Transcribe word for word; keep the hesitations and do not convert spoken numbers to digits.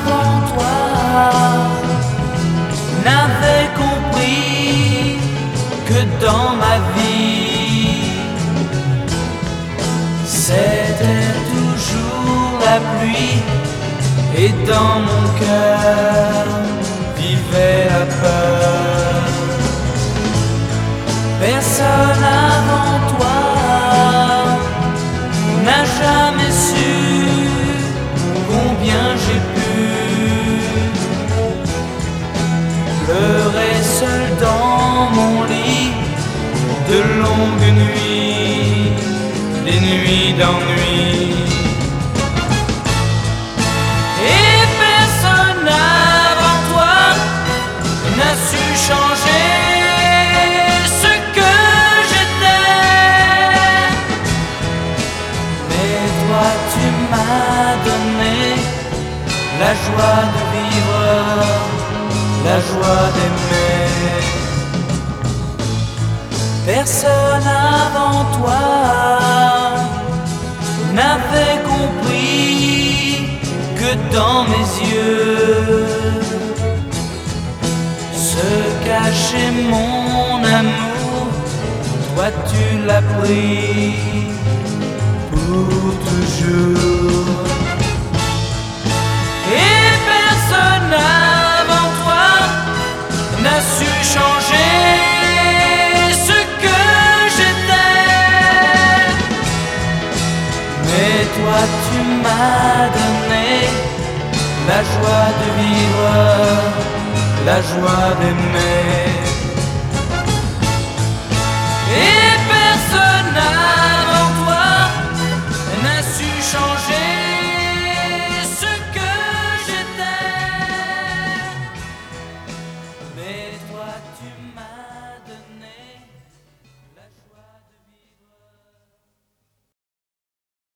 avant toi n'avait compris que dans ma vie c'était toujours la pluie et dans mon cœur vivait la peur. Personne avant toi n'a jamais su combien j'ai pu pleurer seul dans mon lit de longues nuits, des nuits d'ennui. Et personne avant toi n'a su changer ce que j'étais. Mais toi tu m'as donné la joie de vivre, la joie d'aimer. Personne avant toi n'avait compris que dans mes yeux se cachait mon amour. Toi tu l'as pris pour toujours. Et personne avant toi n'a su changer ce que j'étais. Mais toi tu m'as donné la joie de vivre, la joie d'aimer.